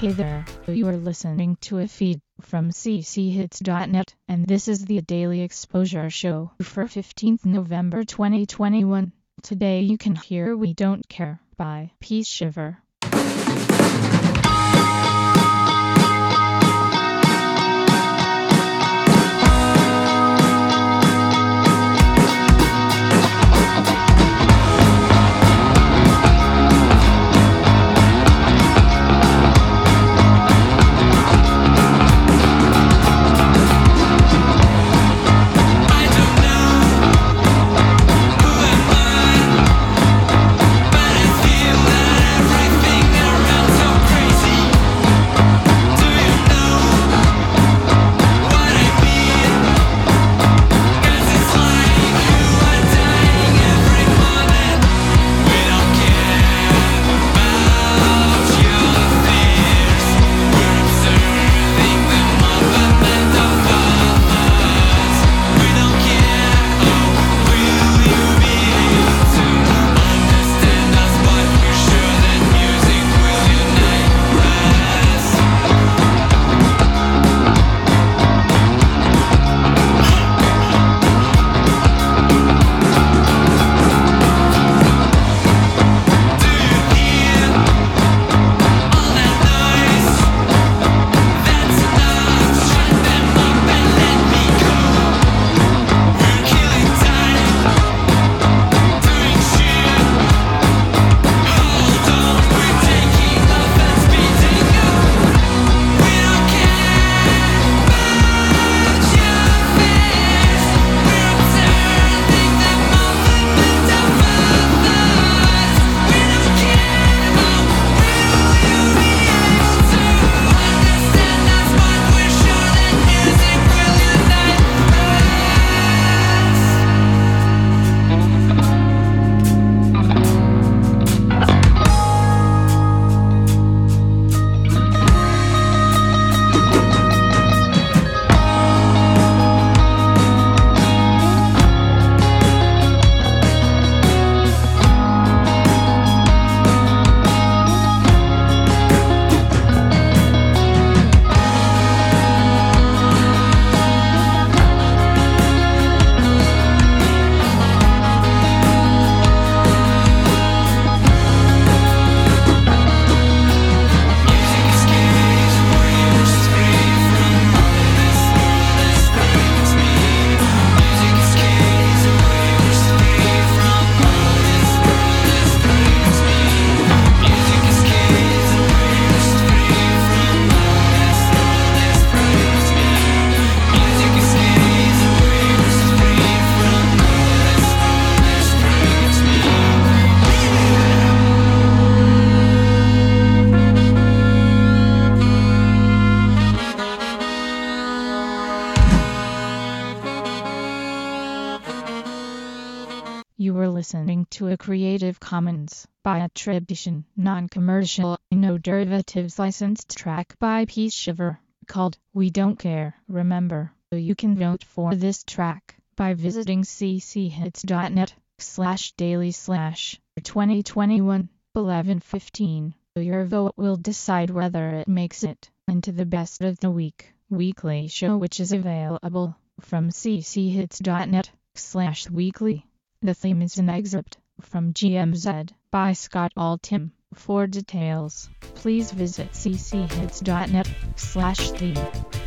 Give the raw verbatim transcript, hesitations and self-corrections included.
Hey there, you are listening to a feed from c c hits dot net, and this is the Daily Exposure Show for fifteenth November twenty twenty-one. Today you can hear We Don't Care by Peace Shiver. You were listening to a Creative Commons by attribution, non-commercial, no derivatives licensed track by Peace Shiver, called We Don't Care. Remember, you can vote for this track by visiting cchits.net slash daily slash 2021 eleven fifteen. Your vote will decide whether it makes it into the best of the week weekly show, which is available from cchits.net slash weekly. The theme is an excerpt from G M Z by Scott Altham. For details, please visit cchits.net slash theme.